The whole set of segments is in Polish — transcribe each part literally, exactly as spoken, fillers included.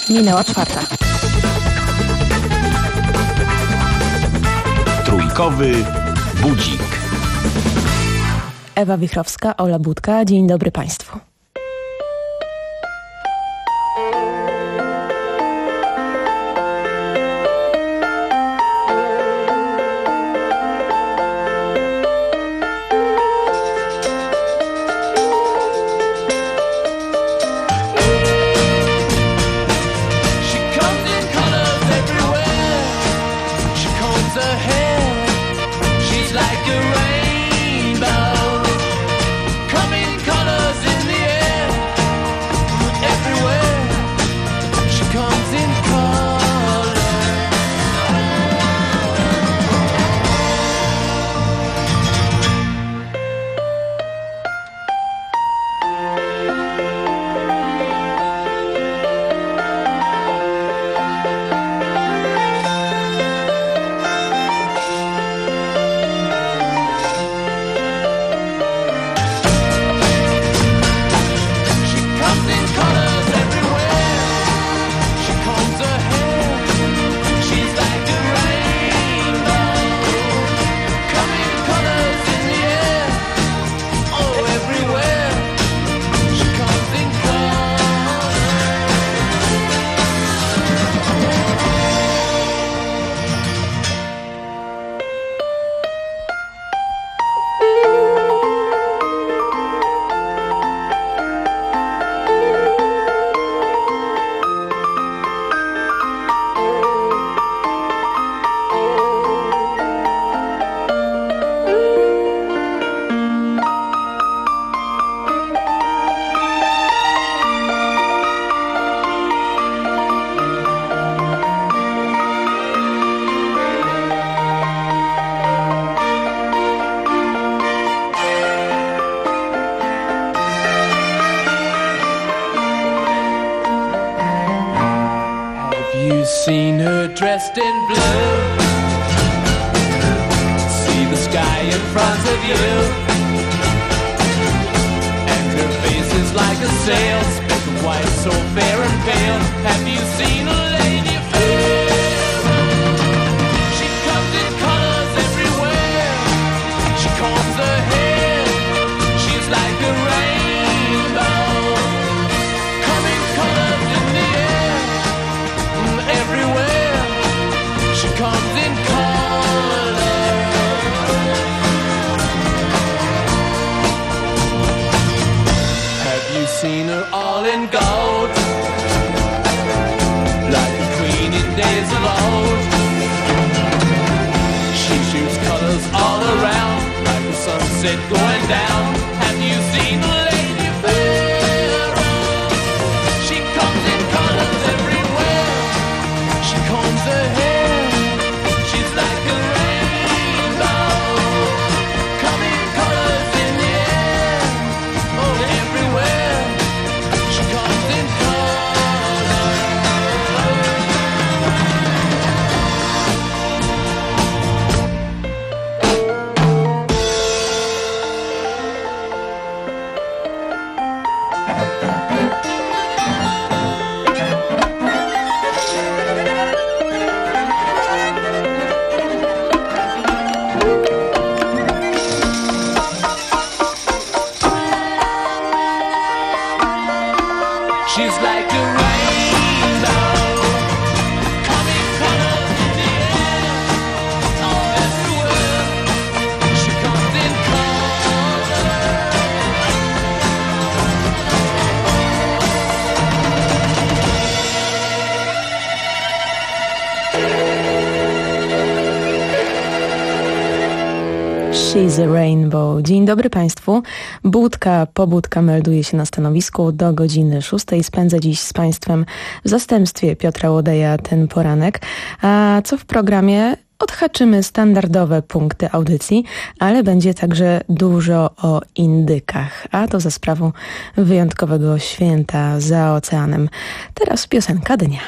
Minęła czwarta. Trójkowy budzik. Ewa Wichrowska, Ola Budka. Dzień dobry Państwu. Seen her dressed in blue. See the sky in front of you, and her face is like a sail, spoken white, so fair and pale. Have you seen a lady fair? She comes in colors everywhere. She combs her hair. She's like a rainbow. Coming colors in the air. Everywhere she comes in color. Have you seen her all in gold, like a queen in days of old? She shoots colors all around, like the sunset going down. Have you seen a lady fair? She comes in colors everywhere. She combs her hair. She's like a rainbow. Coming colors in the air. Oh, everywhere. She comes in she's like a rainbow. Coming colors in the air. Oh, everywhere. She comes in She's a Rainbow. Dzień dobry Państwu. Budka, pobudka melduje się na stanowisku do godziny szóstej. Spędzę dziś z Państwem w zastępstwie Piotra Łodeja ten poranek. A co w programie? Odhaczymy standardowe punkty audycji, ale będzie także dużo o indykach, a to za sprawą wyjątkowego święta za oceanem. Teraz piosenka dnia.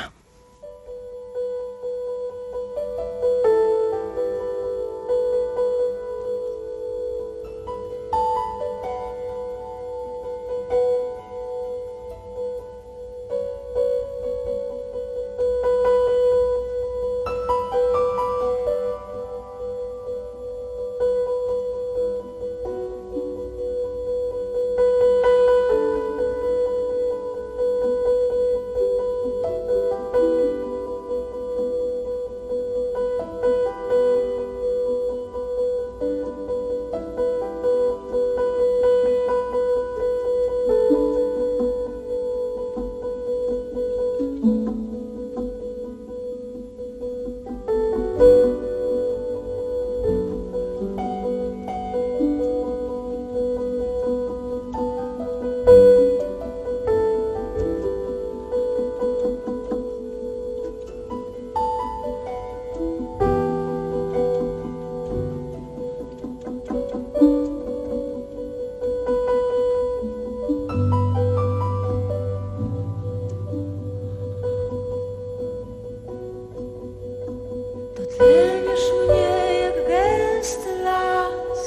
Spełniasz mnie jak gęsty las,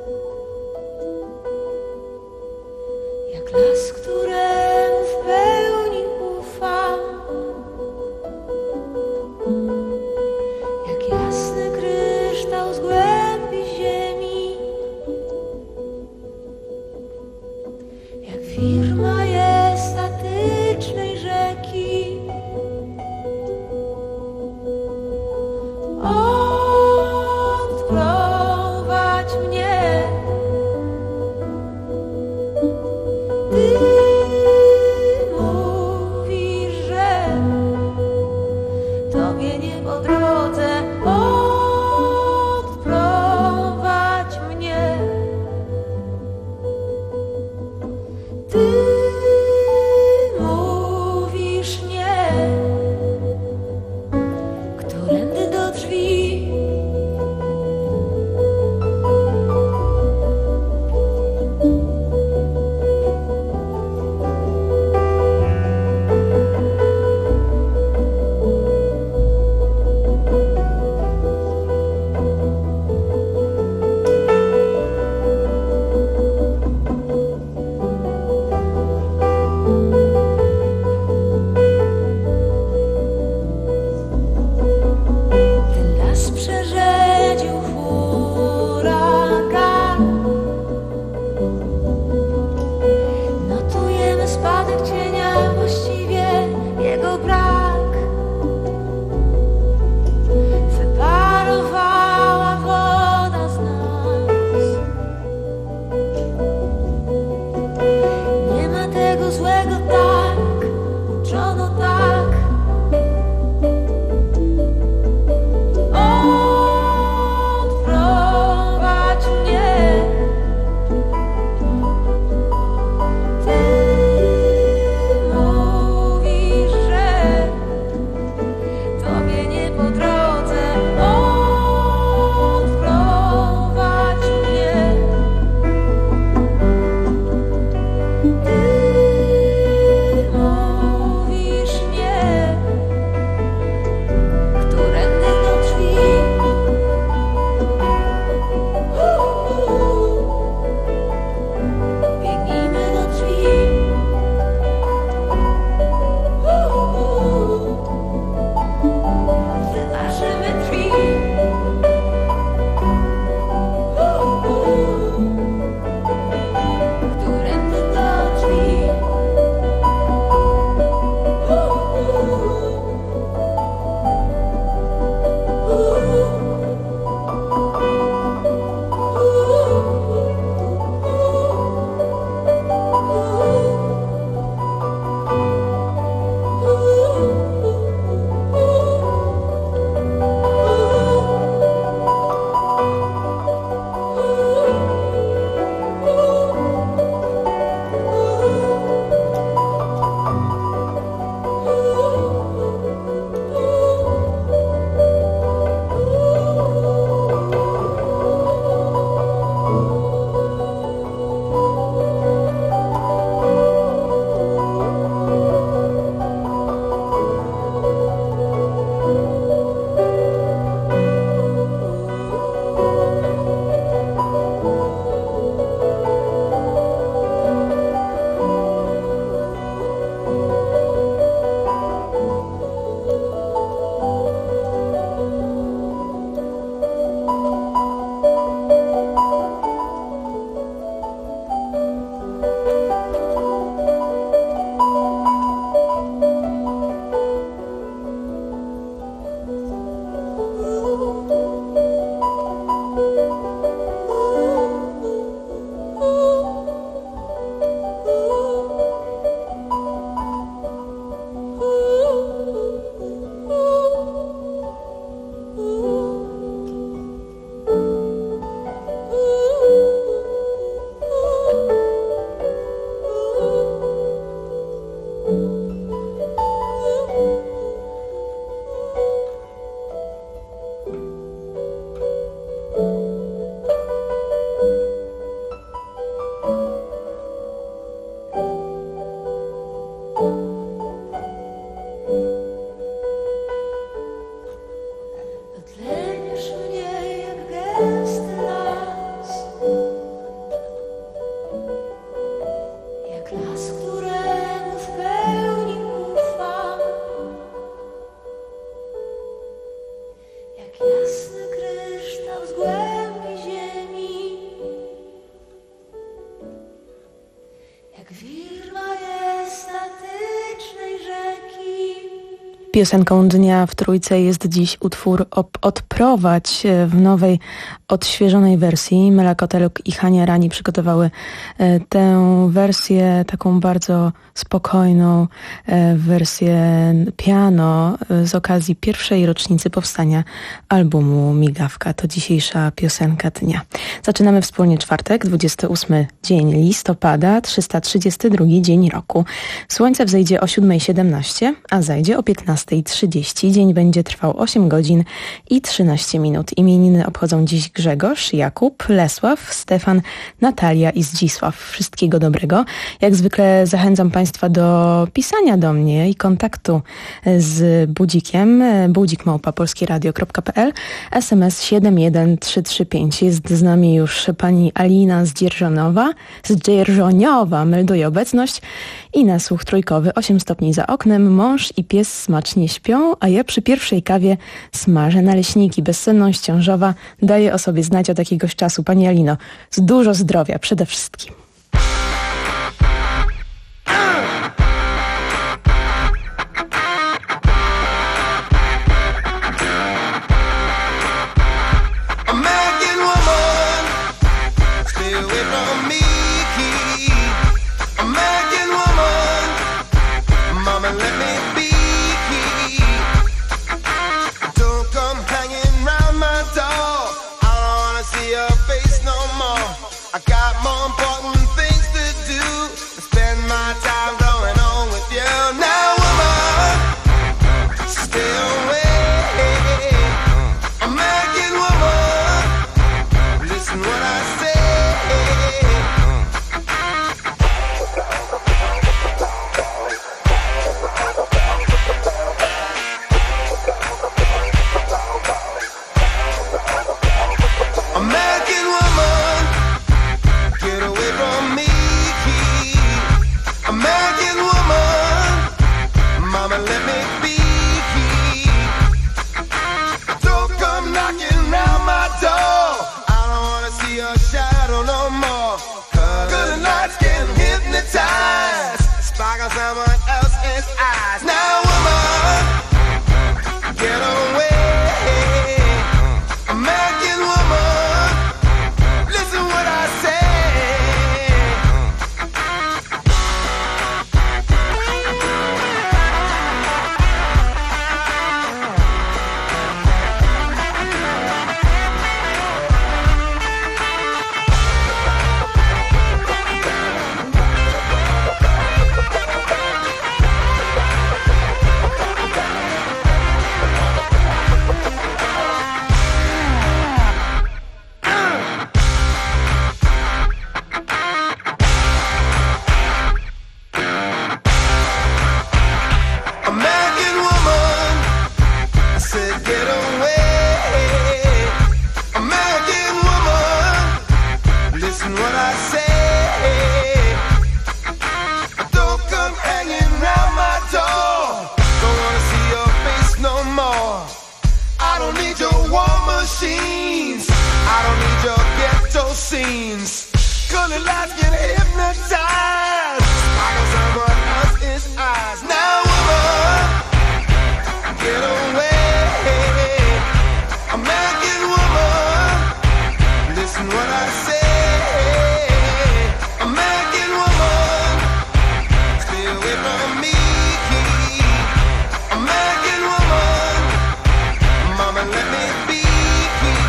jak las, któremu w pełni ufam, jak jasny kryształ z głębi ziemi, jak wir majestatycznej rzeki. O jasny kryształ z głębi ziemi, jak wir majestatycznej rzeki. Piosenką dnia w Trójce jest dziś utwór Op- Odprowadź w nowej, odświeżonej wersji. Mela Koteluk i Hania Rani przygotowały e, tę wersję, taką bardzo spokojną e, wersję piano e, z okazji pierwszej rocznicy powstania albumu Migawka. To dzisiejsza piosenka dnia. Zaczynamy wspólnie czwartek, dwudziesty ósmy dzień listopada, trzysta trzydziesty drugi dzień roku. Słońce wzejdzie o siódma siedemnaście, a zajdzie o piętnasta trzydzieści. Dzień będzie trwał osiem godzin i trzynaście minut. Imieniny obchodzą dziś Grzegorz, Jakub, Lesław, Stefan, Natalia i Zdzisław. Wszystkiego dobrego. Jak zwykle zachęcam Państwa do pisania do mnie i kontaktu z Budzikiem. budzik małpa polskieradio kropka p l, S M S siedem jeden trzy trzy pięć. Jest z nami już pani Alina z Dzierżonowa, z Dzierżoniowa melduje obecność i na słuch trójkowy osiem stopni za oknem. Mąż i pies smacznie śpią, a ja przy pierwszej kawie smażę naleśniki. Bezsenność ciążowa daje o sobie znać od jakiegoś czasu. Pani Alino, z dużo zdrowia przede wszystkim.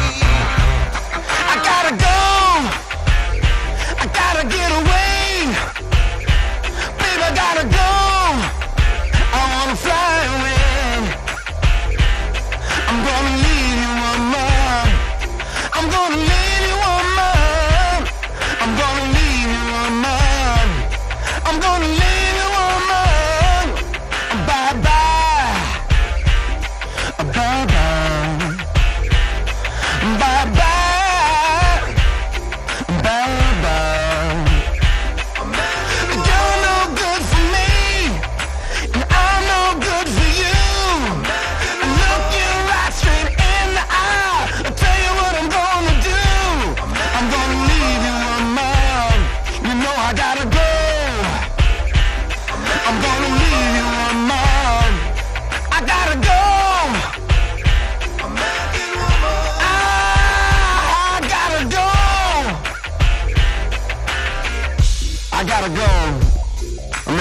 I gotta get away.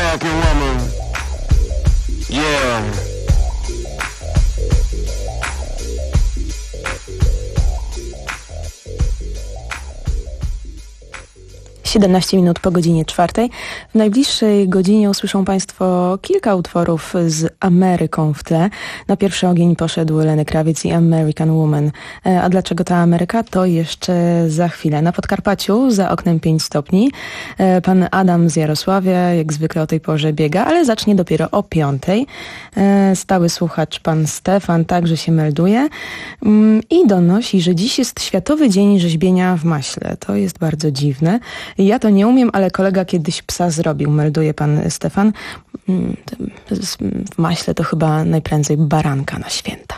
American woman. Yeah. siedemnaście minut po godzinie czwartej. W najbliższej godzinie usłyszą Państwo kilka utworów z Ameryką w tle. Na pierwszy ogień poszedł Lenny Kravitz i American Woman. A dlaczego ta Ameryka? To jeszcze za chwilę. Na Podkarpaciu za oknem pięć stopni. Pan Adam z Jarosławia jak zwykle o tej porze biega, ale zacznie dopiero o piątej. Stały słuchacz pan Stefan także się melduje i donosi, że dziś jest Światowy Dzień Rzeźbienia w Maśle. To jest bardzo dziwne. Ja to nie umiem, ale kolega kiedyś psa zrobił, melduje pan Stefan. W maśle to chyba najprędzej baranka na święta.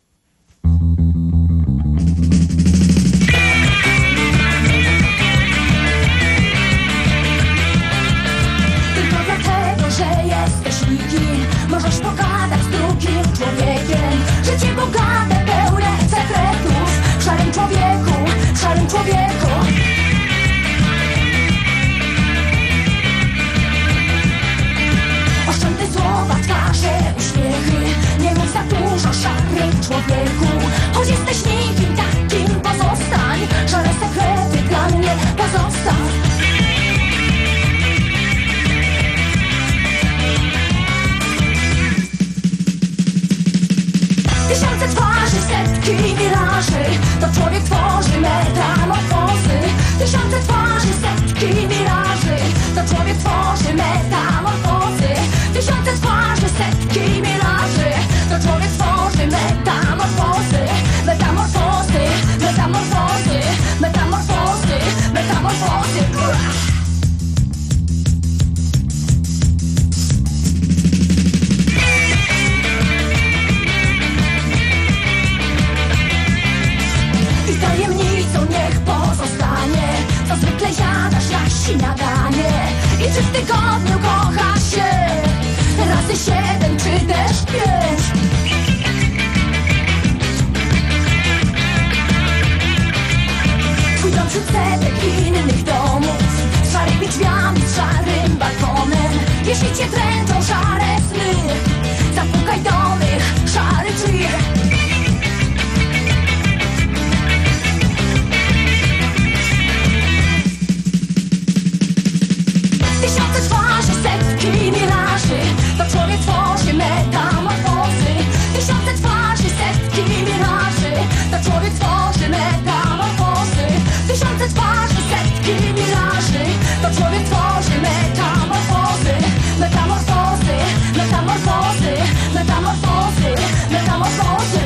Tylko dlatego, że jesteś nikim, możesz pogadać z drugim człowiekiem. Życie bogate, pełne sekretów. W szarym człowieku, w szarym człowieku. Oszczędne słowa, twarze, uśmiechy. Nie mów za dużo szarych człowieku. Choć jesteś nikim takim, pozostań. Szare sekrety dla mnie pozostaw. Tysiące twarzy, setki miraży. To człowiek tworzy metamorfozy. Tysiące twarzy, setki miraży. To człowiek tworzy metamorfozy. Tysiące twarzy, setki miraży. To człowiek tworzy metamorfozy. Metamorfozy, metamorfozy, metamorfozy, metamorfozy. I tajemnicą niech pozostanie, co zwykle jadasz na śniadanie. I czy w tygodniu kochasz się razy siedem czy też pięć? Twój dom wśród setek innych domów, z szarymi drzwiami, z szarym balkonem. Jeśli cię dręczą szare sny, zapukaj do mych szarych drzwi. Tysiące twarzy, setki miraży. To człowiek tworzy metamorfozy. Tysiące twarzy, setki miraży. To człowiek tworzy metamorfozy. Tysiące twarzy, setki miraży. To człowiek tworzy metamorfozy. Metamorfozy, metamorfozy, metamorfozy, metamorfozy.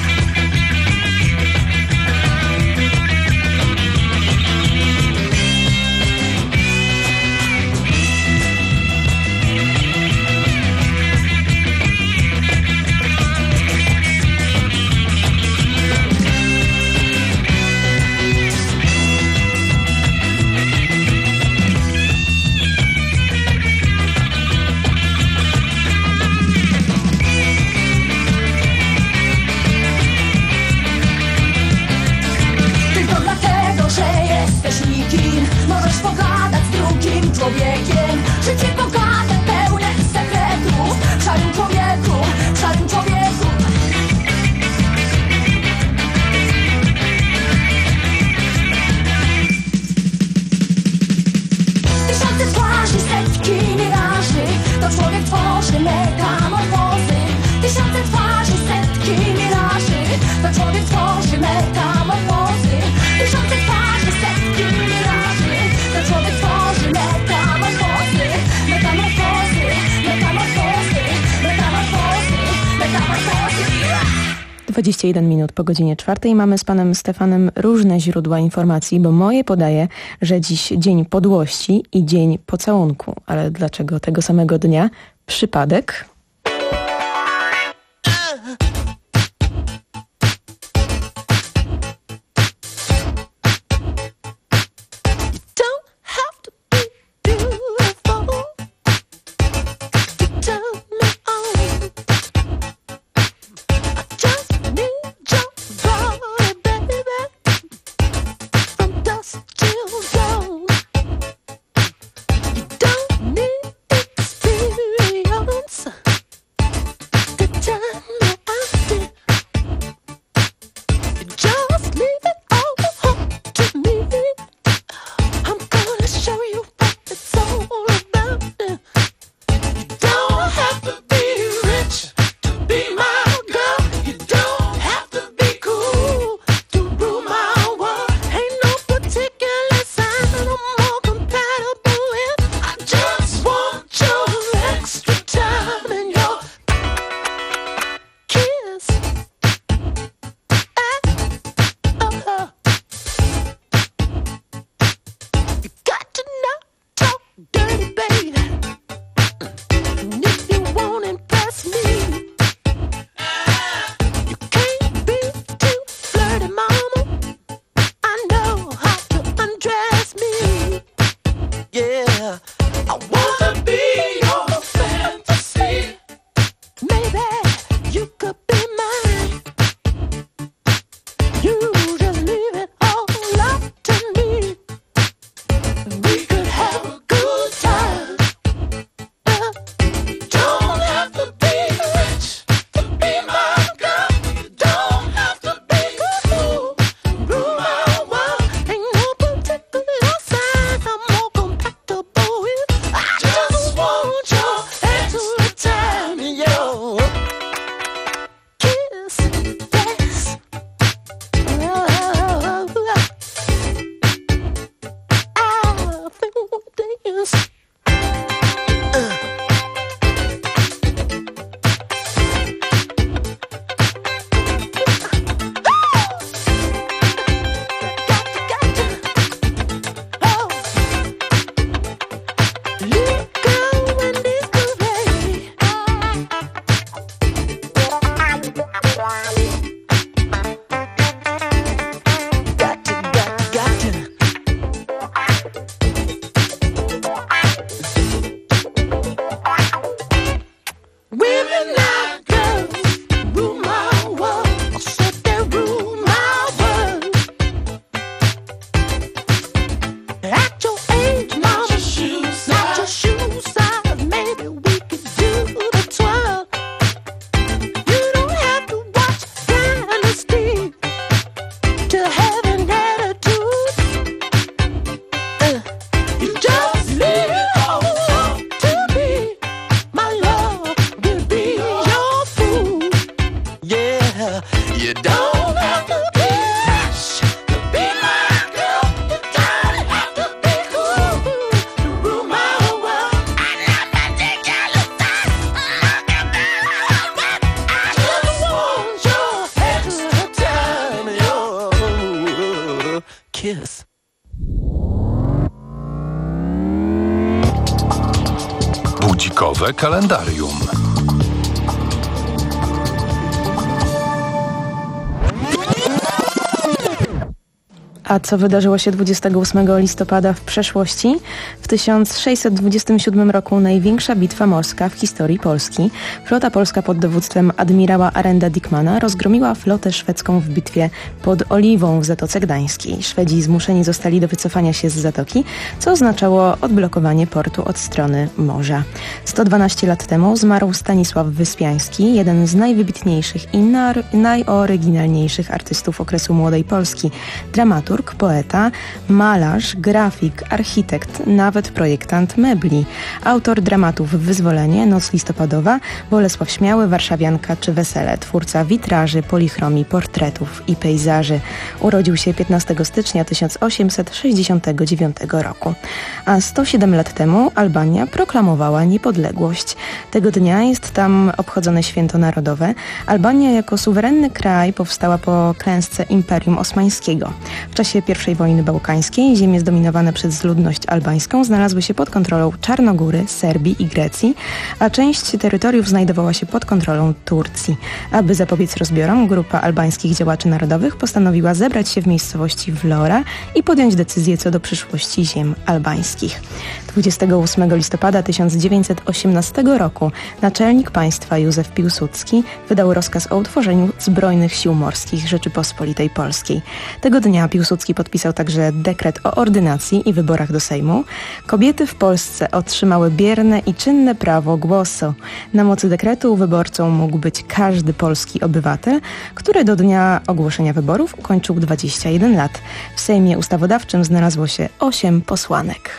Tylko dlatego, że jesteś nikim, możesz pogadać z drugim człowiekiem. Życie bogate, pełne sekretów. W szarym człowieku, w szarym człowieku. Tysiące twarzy, setki miraży. To człowiek tworzy metamorfozy. Tysiące twarzy, setki miraży. To człowiek tworzy metamorfozy. Tysiące twarzy, setki miraży. To człowiek tworzy metamorfozy. Metamorfozy, metamorfozy, metamorfozy, metamorfozy. dwadzieścia jeden minut po godzinie czwartej. Mamy z panem Stefanem różne źródła informacji, bo moje podaje, że dziś dzień podłości i dzień pocałunku. Ale dlaczego tego samego dnia? Przypadek? Don't need experience. kiss. Budzikowe kalendarium. A co wydarzyło się dwudziestego ósmego listopada w przeszłości? W tysiąc sześćset dwudziestym siódmym roku największa bitwa morska w historii Polski. Flota polska pod dowództwem admirała Arenda Dickmana rozgromiła flotę szwedzką w bitwie pod Oliwą w Zatoce Gdańskiej. Szwedzi zmuszeni zostali do wycofania się z zatoki, co oznaczało odblokowanie portu od strony morza. sto dwanaście lat temu zmarł Stanisław Wyspiański, jeden z najwybitniejszych i najoryginalniejszych artystów okresu Młodej Polski. Dramaturg, poeta, malarz, grafik, architekt, nawet projektant mebli. Autor dramatów Wyzwolenie, Noc listopadowa, Bolesław Śmiały, Warszawianka czy Wesele. Twórca witraży, polichromii, portretów i pejzaży. Urodził się piętnastego stycznia tysiąc osiemset sześćdziesiątego dziewiątego roku. A sto siedem lat temu Albania proklamowała niepodległość. Tego dnia jest tam obchodzone święto narodowe. Albania jako suwerenny kraj powstała po klęsce Imperium Osmańskiego. W czasie pierwszej wojny bałkańskiej ziemie zdominowane przez ludność albańską znalazły się pod kontrolą Czarnogóry, Serbii i Grecji, a część terytoriów znajdowała się pod kontrolą Turcji. Aby zapobiec rozbiorom, grupa albańskich działaczy narodowych postanowiła zebrać się w miejscowości Vlora i podjąć decyzję co do przyszłości ziem albańskich. dwudziestego ósmego listopada tysiąc dziewięćset osiemnastego roku naczelnik państwa Józef Piłsudski wydał rozkaz o utworzeniu Zbrojnych Sił Morskich Rzeczypospolitej Polskiej. Tego dnia Piłsudski podpisał także dekret o ordynacji i wyborach do Sejmu. Kobiety w Polsce otrzymały bierne i czynne prawo głosu. Na mocy dekretu wyborcą mógł być każdy polski obywatel, który do dnia ogłoszenia wyborów ukończył dwadzieścia jeden lat. W Sejmie Ustawodawczym znalazło się osiem posłanek.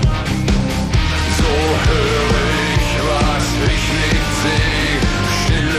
Stille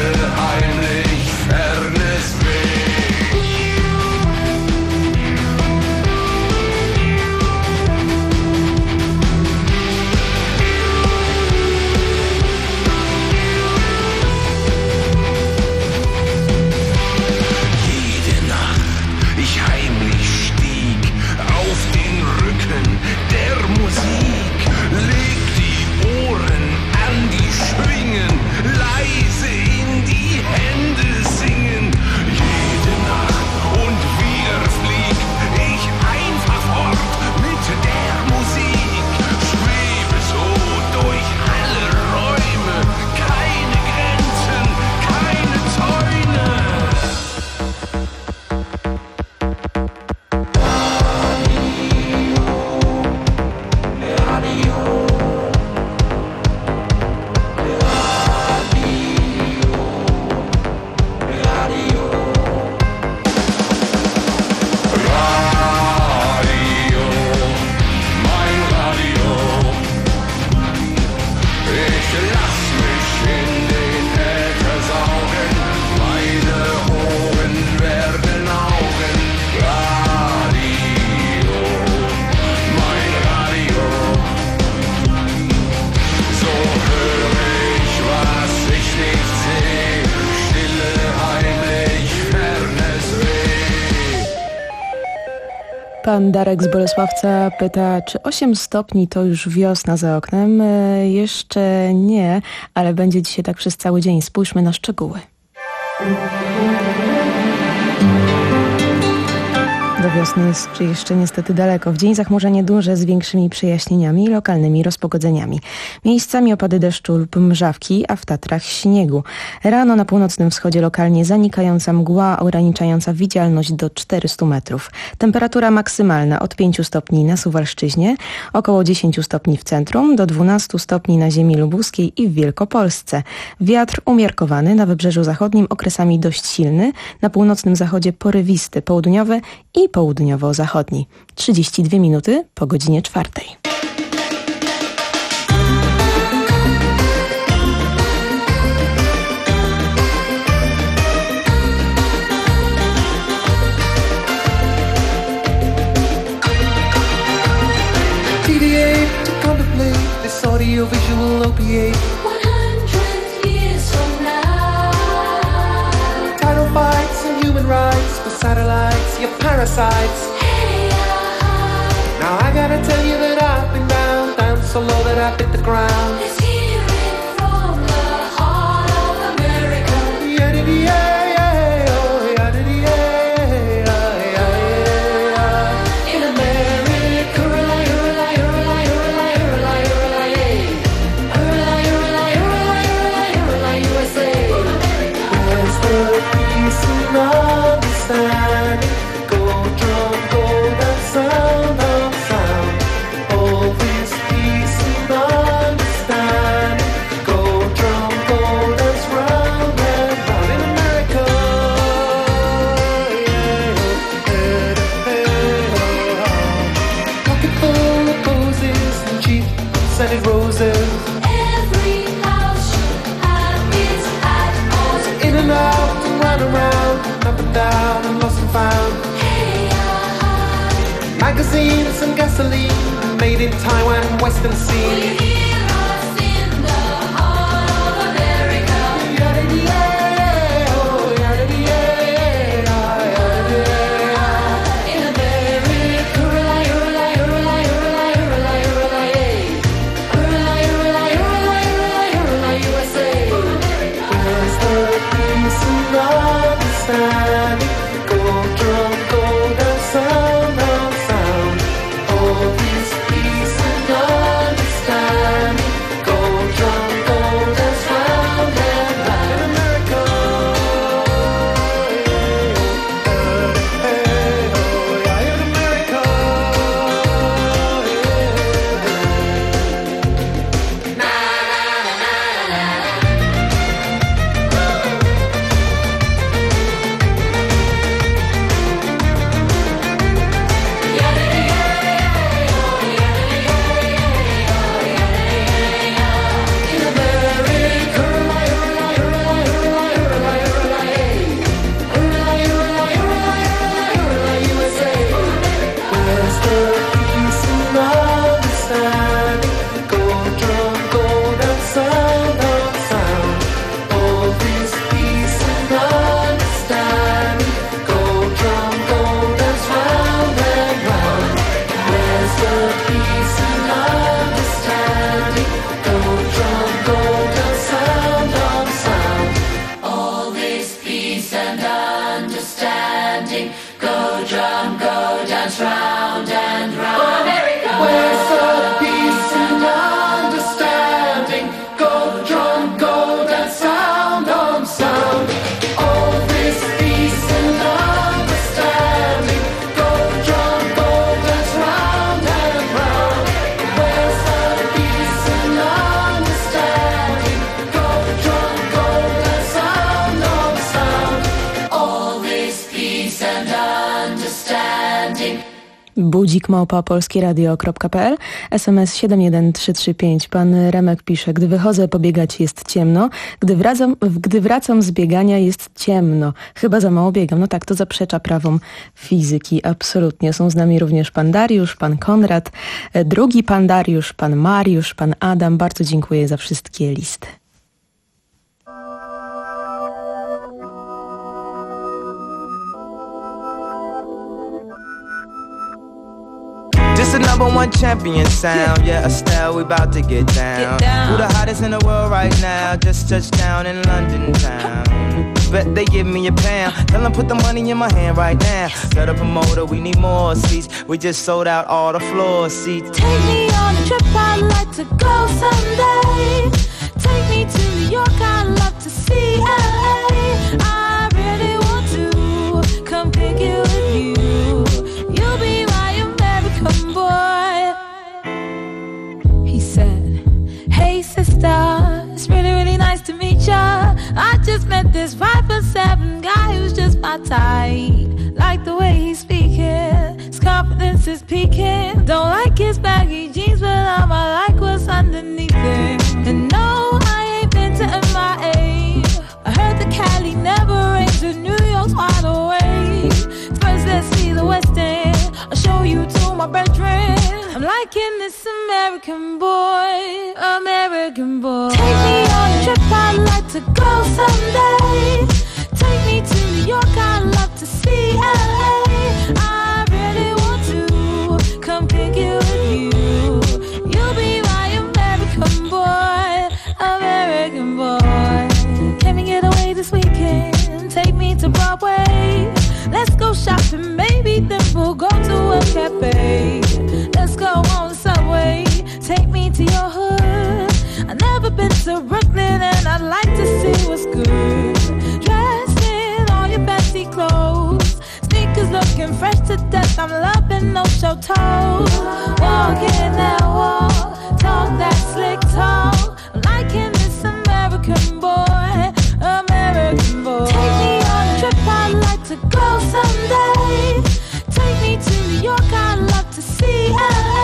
Pan Darek z Bolesławca pyta, czy osiem stopni to już wiosna za oknem? E, jeszcze nie, ale będzie dzisiaj tak przez cały dzień. Spójrzmy na szczegóły. Do wiosny jest jeszcze niestety daleko. W dzień zachmurzenie duże z większymi przejaśnieniami i lokalnymi rozpogodzeniami. Miejscami opady deszczu lub mrzawki, a w Tatrach śniegu. Rano na północnym wschodzie lokalnie zanikająca mgła ograniczająca widzialność do czterystu metrów. Temperatura maksymalna od pięciu stopni na Suwalszczyźnie, około dziesięciu stopni w centrum, do dwunastu stopni na ziemi lubuskiej i w Wielkopolsce. Wiatr umiarkowany, na wybrzeżu zachodnim okresami dość silny, na północnym zachodzie porywisty, południowy i południowo-zachodni. trzydzieści dwie minuty po godzinie czwartej. T D A to contemplate this audio-visual opiate. one hundred years from now. Title fights and human rights for satellites, your parasites. Hey, uh, Now I gotta tell you that I've been down, down so low that I hit the ground. let's hear it from the heart of America. Yeah-dee-dee-yeah-yeah, oh, yeah-dee-dee-yeah, yeah-yeah-yeah. In America, hurrah, hurrah, hurrah, hurrah, hurrah, hurrah, yeah. Hurrah, hurrah, hurrah, hurrah, hurrah, U S A. Where's the peace and understanding? Go drum, go that sound of sound. All this peace and understanding. Go drum, go dance round and round in America. Yeah, hey, hey, oh. Pocket full of posies and cheap scented roses. Every house should have its atmosphere. In and out and round and round, up and down and lost and found. Hey, uh, Magazines and gasoline, made in Taiwan, Western will you scene. hear us in the heart of America? Yeah-dee-dee-yeah, oh, yeah-dee-dee-yeah, yeah-dee-dee-yeah. In America, hurrah, hurrah, hurrah, hurrah, hurrah, hurrah, yeah. Hurrah, hurrah, hurrah, hurrah, hurrah, U S A. Where's the peace and understanding? Go drum, go that sound of sound. All this peace and understanding. Go drum, go dance round and round in America. Yeah, hey, oh, yeah, in America. In America, hurrah, hurrah, hurrah, hurrah, hurrah, hurrah, yeah. Hurrah, hurrah, hurrah, hurrah, hurrah, U S A. Where's the peace and understanding? Go drum, go that sound of sound. All this peace and understanding. Go drum, go dance round and round. Where's the peace and understanding? Go drum, go dance sound of sound. All this peace and understanding. Go drum, go dance round and round. America! Where's the peace and understanding? Go drum, go dance sound on sound. All this peace and understanding. Go drum, go dance round and round. Where's the peace and understanding? Go drum, go dance sound on sound. All this peace and understanding. Budzik małpa polskieradio kropka p l, S M S siedem jeden trzy trzy pięć. Pan Remek pisze: gdy wychodzę pobiegać jest ciemno, gdy wracam, gdy wracam z biegania jest ciemno. Chyba za mało biegam. No tak, to zaprzecza prawom fizyki. Absolutnie. Są z nami również pan Dariusz, pan Konrad, drugi pan Dariusz, pan Mariusz, pan Adam. Bardzo dziękuję za wszystkie listy. This is number one champion sound. Yeah, Estelle, we about to get down. Get down. Who the hottest in the world right now? Just touched down in London town. Bet they give me a pound. Tell them put the money in my hand right now. Set up a motor, we need more seats. We just sold out all the floor seats. Take me on a trip, I'd like to go someday. Take me to New York, I'd love to see L A. I really want to come pick you with you. You'll be my American boy. He said, hey sister, it's really, really nice to meet ya. I just met this five foot seven guy who's just my type. Like the way he's speaking, his confidence is peaking. Don't like his baggy jeans, but I'ma like what's underneath it. And no, I ain't been to M I A. I heard the Cali never rains, and New York's wide awake. First let's see the West End, I'll show you to my bedroom. I'm liking this American boy, American boy. Take me on a trip, I'd like to go someday. Take me to New York, I'd love to see L A. I really want to come pick you with you. You'll be my American boy, American boy. Can we get away this weekend? Take me to Broadway. Let's go shopping, maybe then we'll go to a cafe. Let's go on the subway, take me to your hood. I've never been to Brooklyn and I'd like to see what's good. Dressed in all your fancy clothes, sneakers looking fresh to death. I'm loving no show toes. Walking that walk, talk that slick talk. I'm liking this American boy, American boy. Take me on a trip, I'd like to go someday. Take me to New York, I'd love to see L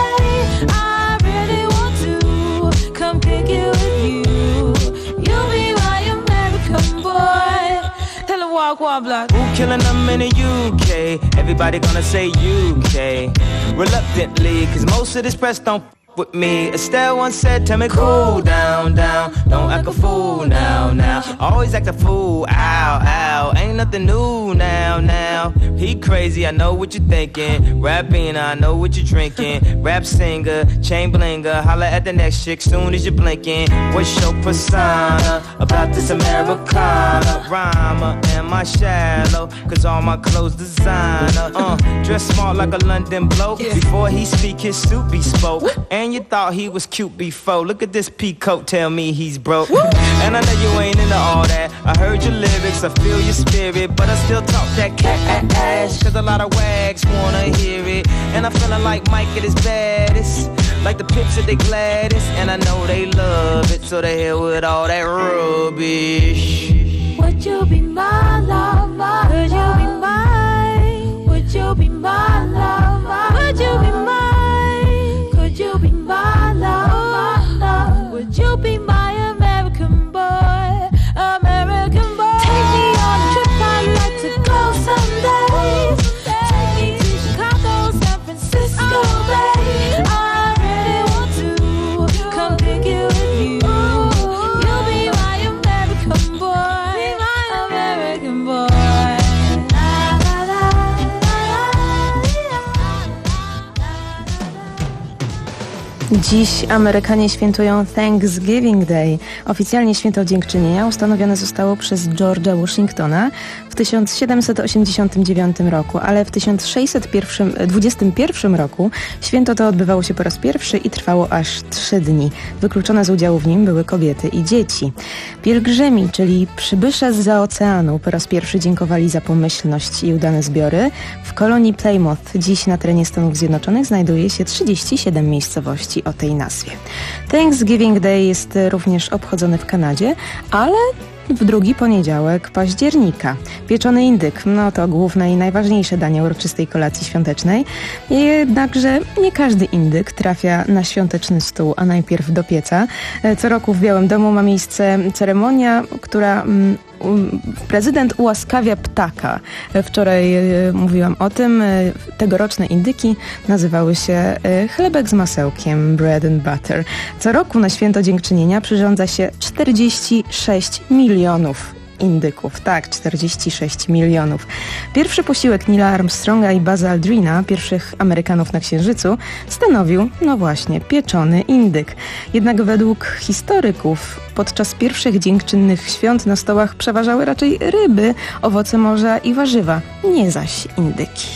A. I really want to come pick you with you. You'll be my American boy. Tell him walk one block. Who killing them in the U K? Everybody gonna say U K. Reluctantly, cause most of this press don't f- with me. Estelle once said, tell me cool down, down. Don't act a fool now, now. Always act a fool, ow, ow. Ain't nothing new now, now. He crazy, I know what you're thinking. Rapping, I know what you're drinking. Rap singer, chain blinger. Holla at the next chick soon as you're blinking. What's your persona about this Americana? Rhymer, am I shallow? Cause all my clothes designer. Uh, dress smart like a London bloke. Before he speak, his suit be spoke. And you thought he was cute before. Look at this peacoat, tell me he's broke. And I know you ain't into all that. I heard your lyrics, I feel your spirit, but I still talk that cat ass. Cause a lot of wags wanna hear it. And I'm feeling like Mike at his baddest. Like the picture they Gladys. And I know they love it, so they hell with all that rubbish. Would you be my lover? Would you be mine? Would you be my lover? Would you be mine? Could you be my lover? Would you be my American boy? American boy. Take me on a trip, I'd like to go someday. Take me to Chicago, San Francisco, Bay. I really want to come pick you with you. You'll be my American boy, be my American boy. La, la, la, Dziś Amerykanie świętują Thanksgiving Day. Oficjalnie święto dziękczynienia ustanowione zostało przez George'a Washingtona w tysiąc siedemset osiemdziesiątym dziewiątym roku, ale w tysiąc sześćset dwudziestym pierwszym roku święto to odbywało się po raz pierwszy i trwało aż trzy dni. Wykluczone z udziału w nim były kobiety i dzieci. Pielgrzymi, czyli przybysze zza oceanu, po raz pierwszy dziękowali za pomyślność i udane zbiory. W kolonii Plymouth, dziś na terenie Stanów Zjednoczonych, znajduje się trzydzieści siedem miejscowości o tej nazwie. Thanksgiving Day jest również obchodzony w Kanadzie, ale w drugi poniedziałek października. Pieczony indyk, no to główne i najważniejsze danie uroczystej kolacji świątecznej. Jednakże nie każdy indyk trafia na świąteczny stół, a najpierw do pieca. Co roku w Białym Domu ma miejsce ceremonia, która prezydent ułaskawia ptaka. Wczoraj mówiłam o tym. Tegoroczne indyki nazywały się chlebek z masełkiem, bread and butter. Co roku na święto dziękczynienia przyrządza się czterdzieści sześć milionów indyków. Tak, czterdzieści sześć milionów. Pierwszy posiłek Neila Armstronga i Buzza Aldrina, pierwszych Amerykanów na Księżycu, stanowił, no właśnie, pieczony indyk. Jednak według historyków podczas pierwszych dziękczynnych świąt na stołach przeważały raczej ryby, owoce morza i warzywa, nie zaś indyki.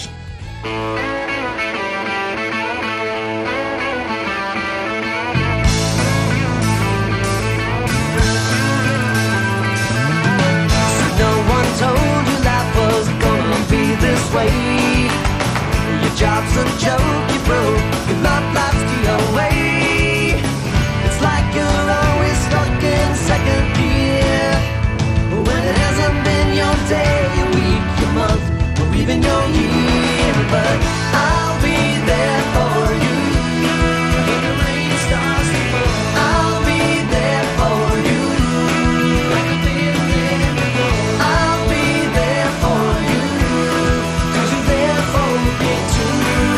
Your job's a joke, you broke, your love life's the away. It's like you're always stuck in second gear, when it hasn't been your day, your week, your month, or even your year. But I'll be there for you when the rain starts to fall. I'll be there for you like I've been there before. I'll be there for you, 'cause you're there for me too.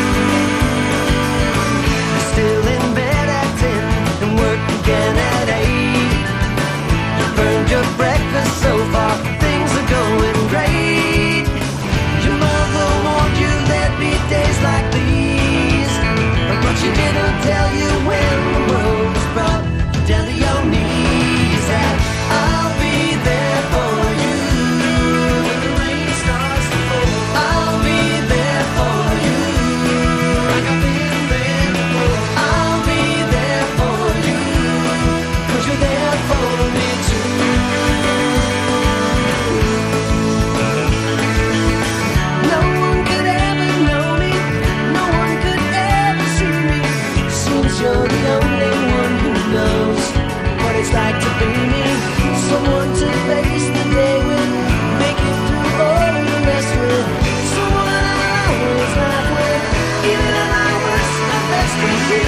You're still in bed at ten and work again at eight. You burned your breakfast so far, things are going great. Your mother warned you there'd be days like these, but she didn't tell you when the world was brought down to your knees. And I'll be there for you when the rain starts to fall. I'll be there for you like I've been there before. I'll be there for you 'cause you're there for me too. No one could ever know me, no one could ever see me. Seems you're the only one who knows what it's like to be me. Someone to face the day with, make it through all the rest with. Someone I always laugh with, even at my worst, my best with you.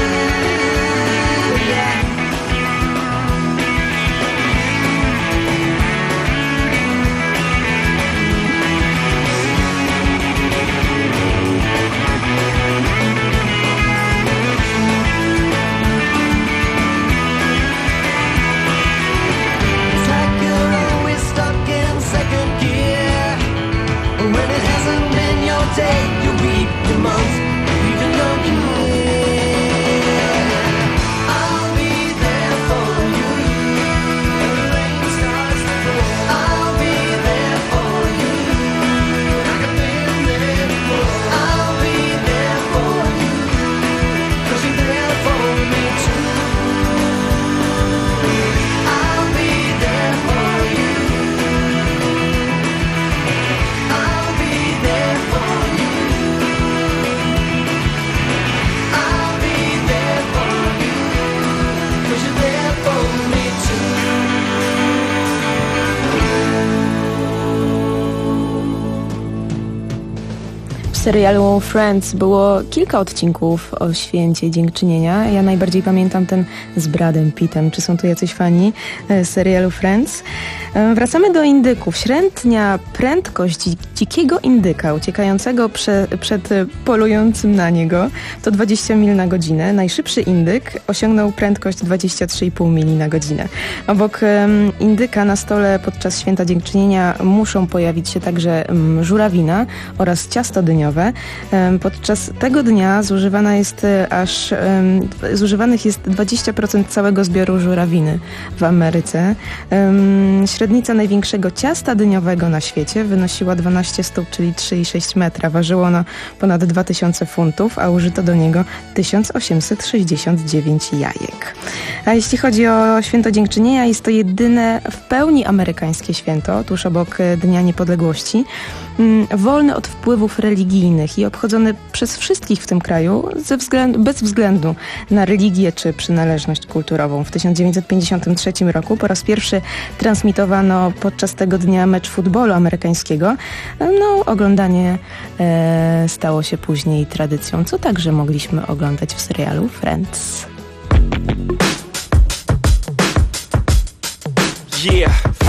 Yeah. It's like you're always stuck in second gear, when it hasn't been your day, your week, your month, even your year. I'll be there for you when the rain starts to fall. I'll be there for you like I've been there before. I'll be there for you 'cause you're there for me too. I'll be there for you. I'll be there for you. I'll be there for you 'cause you're there for me too. W serialu Friends było kilka odcinków o święcie dziękczynienia. Ja najbardziej pamiętam ten z Bradem Pittem. Czy są tu jacyś fani e, serialu Friends? E, Wracamy do indyków. Średnia prędkość dzi- dzikiego indyka uciekającego prze, przed e, polującym na niego to dwadzieścia mil na godzinę. Najszybszy indyk osiągnął prędkość dwadzieścia trzy i pół mili na godzinę. Obok em, indyka na stole podczas święta dziękczynienia muszą pojawić się także em, żurawina oraz ciasto dyniowe. Em, Podczas tego dnia zużywana jest e, aż em, zużywanych jest dwadzieścia procent całego zbioru żurawiny w Ameryce. Em, Średnica największego ciasta dyniowego na świecie wynosiła dwanaście stóp, czyli trzy i sześć metra. Ważyło ono ponad dwa tysiące funtów, a użyto do niego tysiąc osiemset sześćdziesiąt dziewięć jajek. A jeśli chodzi o święto dziękczynienia, jest to jedyne w pełni amerykańskie święto, tuż obok e, Dnia Niepodległości, mm, wolne od wpływów religijnych i obchodzone przez wszystkich w tym kraju ze względu, bez względu na religię czy przynależność kulturową. W tysiąc dziewięćset pięćdziesiątym trzecim roku po raz pierwszy transmitowano podczas tego dnia mecz futbolu amerykańskiego. No, oglądanie e, stało się później tradycją, co także mogliśmy oglądać w serialu Friends. Yeah, yeah,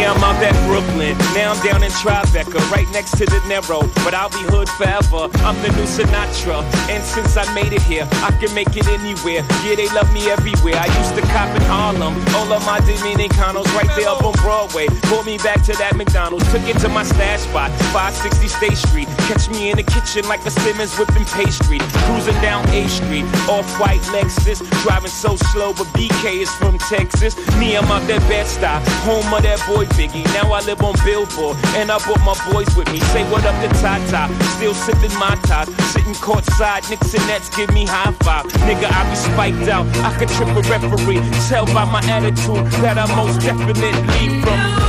Yeah, I'm out at Brooklyn. Now I'm down in Tribeca, right next to the Narrow. But I'll be hood forever. I'm the new Sinatra. And since I made it here, I can make it anywhere. Yeah, they love me everywhere. I used to cop in Harlem. All of my Dominicanos right there up on Broadway. Brought me back to that McDonald's. Took it to my stash spot, five sixty State Street. Catch me in the kitchen like a Simmons whipping pastry. Cruising down A Street, off-white Lexus. Driving so slow, but B K is from Texas. Me, I'm out that Bed-Stuy, home of that boy Biggie. Now I live on Billboard, and I brought my boys with me. Say what up to Tata, still sipping my top. Sitting courtside, Knicks and Nets give me high five. Nigga, I be spiked out, I could trip a referee. Tell by my attitude that I most definitely from.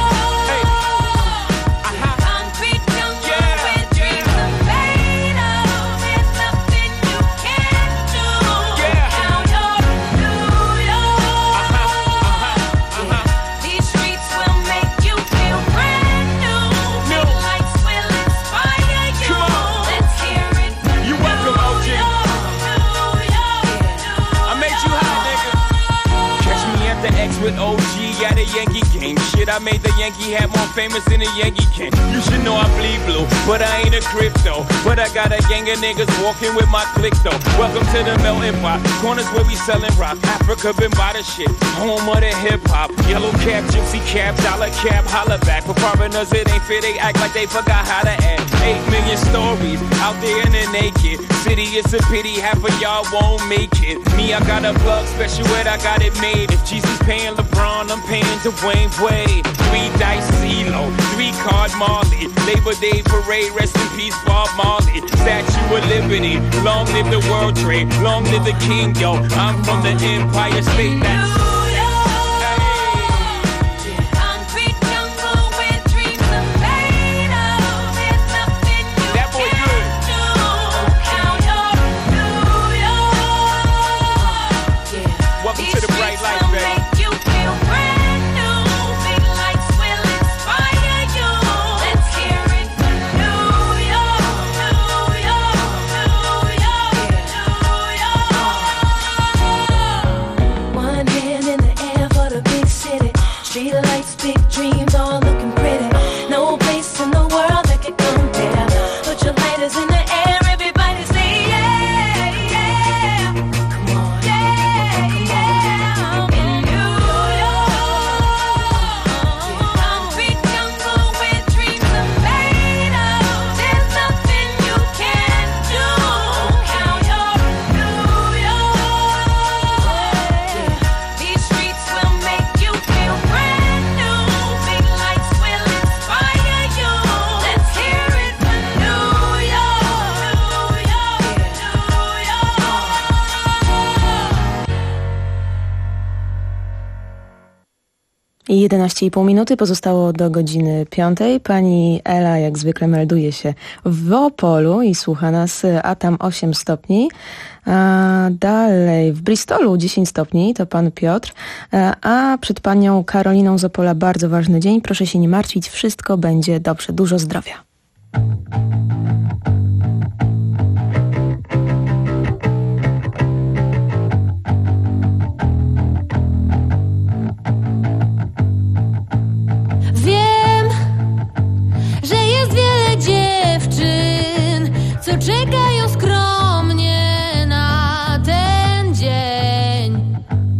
With O G at a Yankee game. Shit, I made the Yankee hat more famous than a Yankee can. You should know I bleed blue, but I ain't a crypto. But I got a gang of niggas walking with my click though. Welcome to the melting pot. Corners where we selling rock. Africa been by the shit. Home of the hip hop. Yellow cap, gypsy cap, dollar cap, holla back. For foreigners it ain't fair, they act like they forgot how to act. Eight million stories out there in the naked city. It's a pity half of y'all won't make it. Me, I got a plug special ed, I got it made. If Jesus paying LeBron, I'm paying Dwayne Wade. Three dice CeeLo, three card Marley. Labor Day parade, rest in peace Bob Marley. Statue of Liberty, long live the World Trade, long live the King, yo. I'm from the Empire State. That's jedenaście i pół minuty pozostało do godziny piątej. Pani Ela jak zwykle melduje się w Opolu i słucha nas, a tam osiem stopni. A dalej w Bristolu dziesięć stopni, to pan Piotr. A przed panią Karoliną z Opola bardzo ważny dzień. Proszę się nie martwić, wszystko będzie dobrze. Dużo zdrowia. Co czekają skromnie na ten dzień.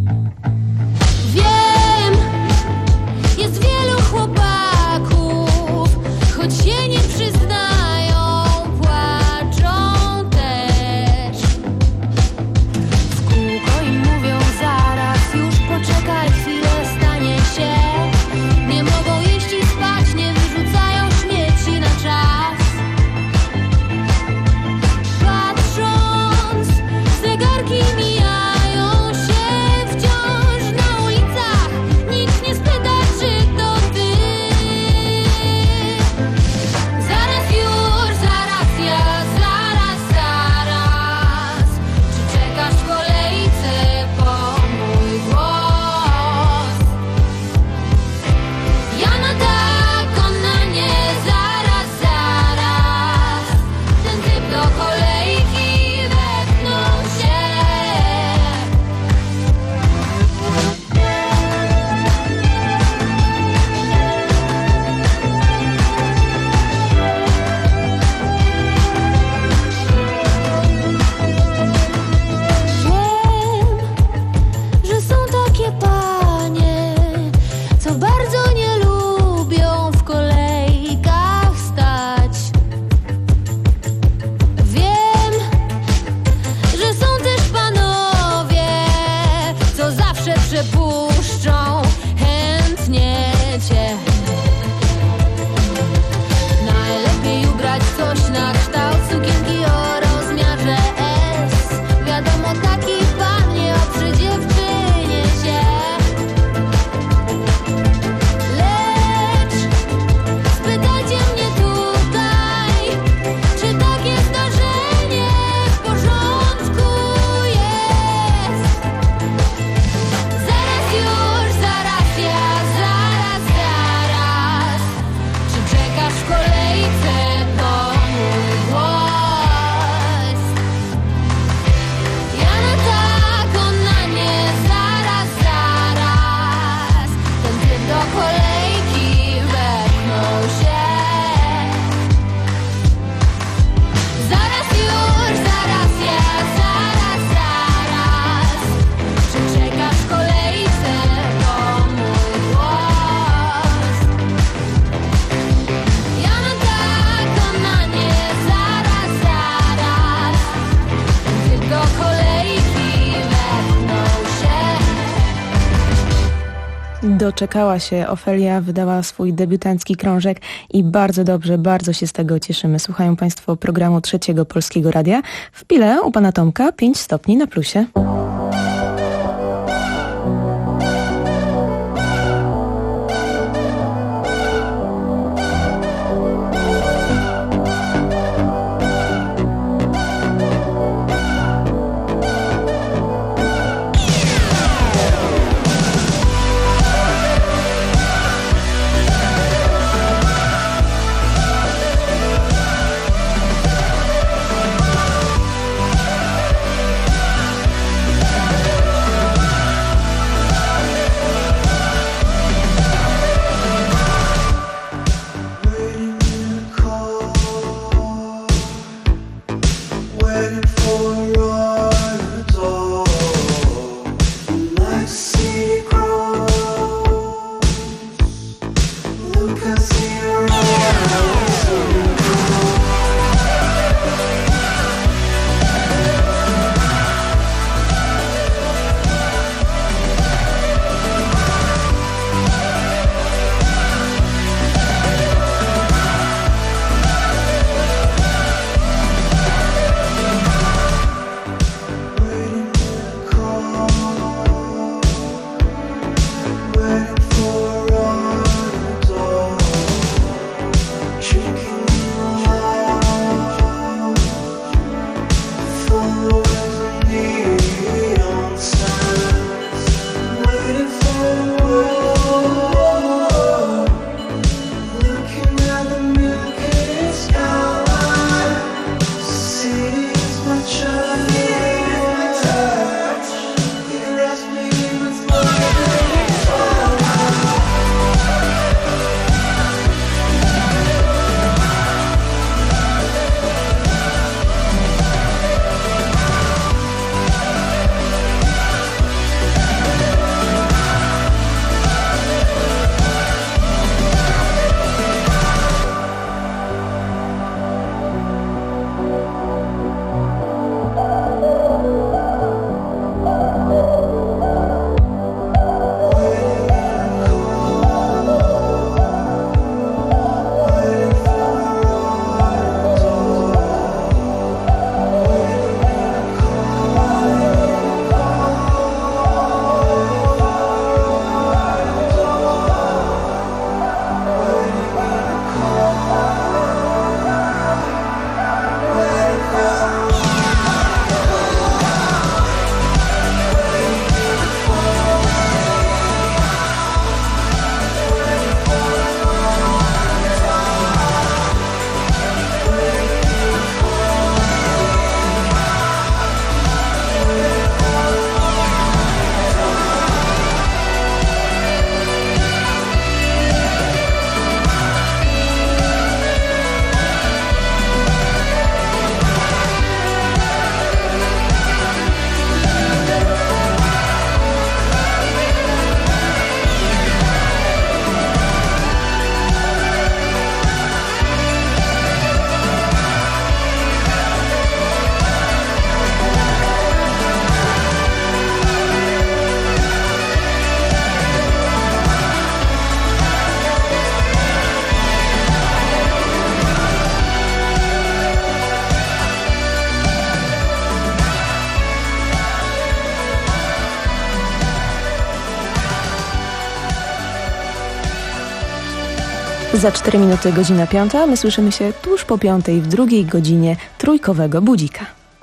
Wiem, jest wielu chłopaków, choć się nie przyznają, doczekała się. Ofelia wydała swój debiutancki krążek i bardzo dobrze, bardzo się z tego cieszymy. Słuchają Państwo programu Trzeciego Polskiego Radia. W Pile u Pana Tomka pięć stopni na plusie. Za cztery minuty godzina piąta, my słyszymy się tuż po piątej w drugiej godzinie trójkowego budzika.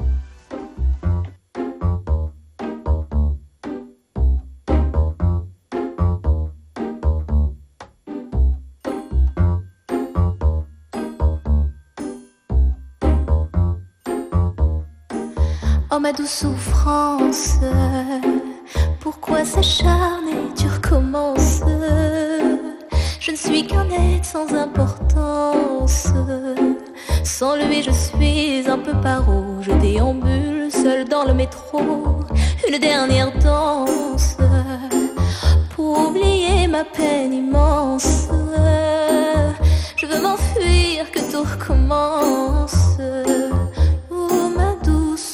Oh ma douce souffrance, pourquoi s'acharner, tu recommences. Je ne suis qu'un être sans importance. Sans lui je suis un peu paro. Je déambule seul dans le métro. Une dernière danse pour oublier ma peine immense. Je veux m'enfuir, que tout recommence. Oh ma douce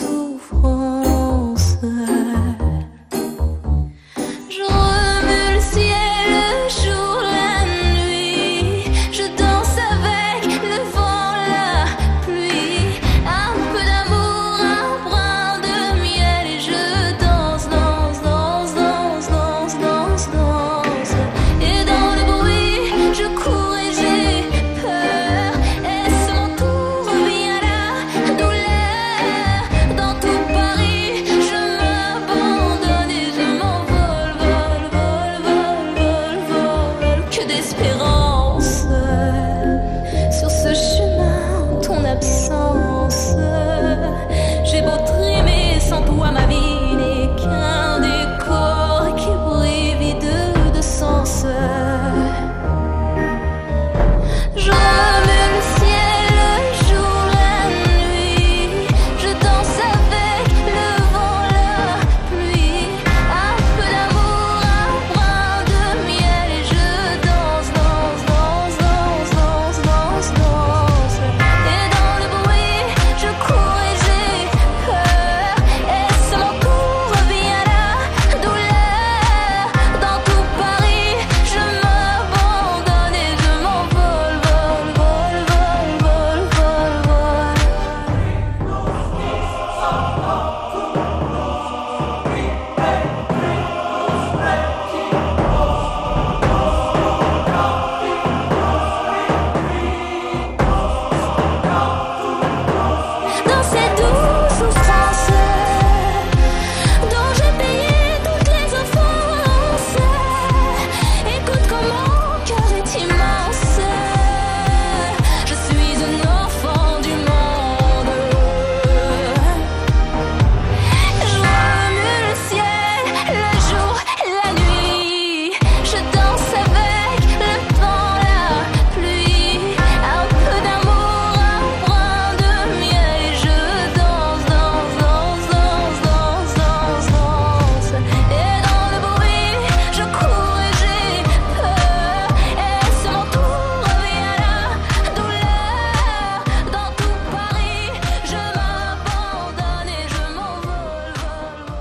souffrance. Je remue le ciel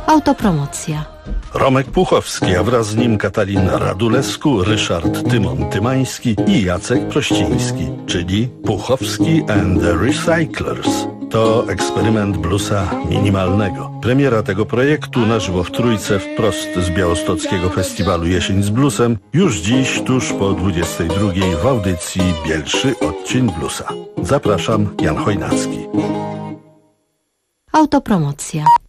Autopromocja. Romek Puchowski, a wraz z nim Katarina Radulescu, Ryszard Tymon-Tymański i Jacek Prościński, czyli Puchowski and the Recyclers. To eksperyment bluesa minimalnego. Premiera tego projektu na żywo w Trójce wprost z białostockiego festiwalu Jesień z bluesem już dziś tuż po dwudziestej drugiej w audycji Bielszy odcień bluesa. Zapraszam, Jan Chojnacki. Autopromocja.